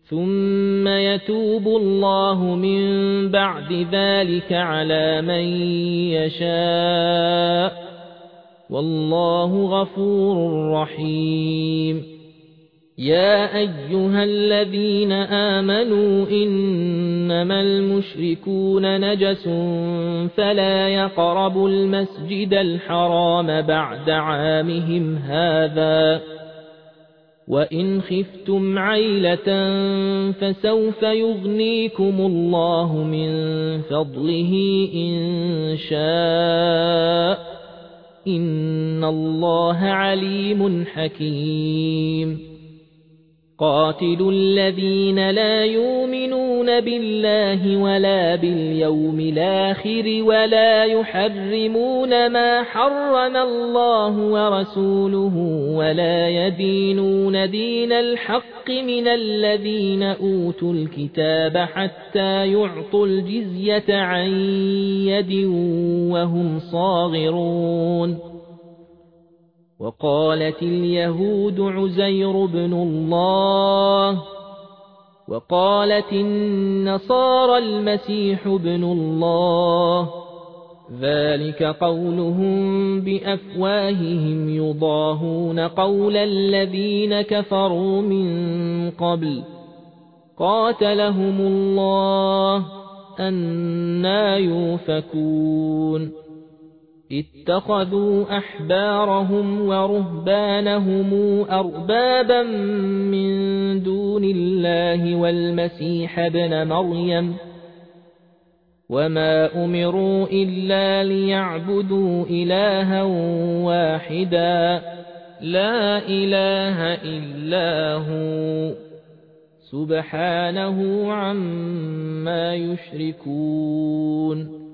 ثم يتوب الله من بعد ذلك على من يشاء والله غفور رحيم يا أيها الذين آمنوا إنما المشركون نجس فلا يقربوا المسجد الحرام بعد عامهم هذا وإن خفتم عيلة فسوف يغنيكم الله من فضله إن شاء إن الله عليم حكيم قاتلوا الذين لا يؤمنون بالله ولا باليوم الآخر ولا يحرمون ما حرم الله ورسوله ولا يدينون دين الحق من الذين أوتوا الكتاب حتى يعطوا الجزية عن يد وهم صاغرون وقالت اليهود عزير بن الله وقالت النصارى المسيح بن الله ذلك قولهم بأفواههم يضاهون قول الذين كفروا من قبل قاتلهم الله أنى يؤفكون اتخذوا أحبارهم ورهبانهم أربابا من دون الله والمسيح ابن مريم وما أمروا إلا ليعبدوا إلها واحدا لا إله إلا هو سبحانه عما يشركون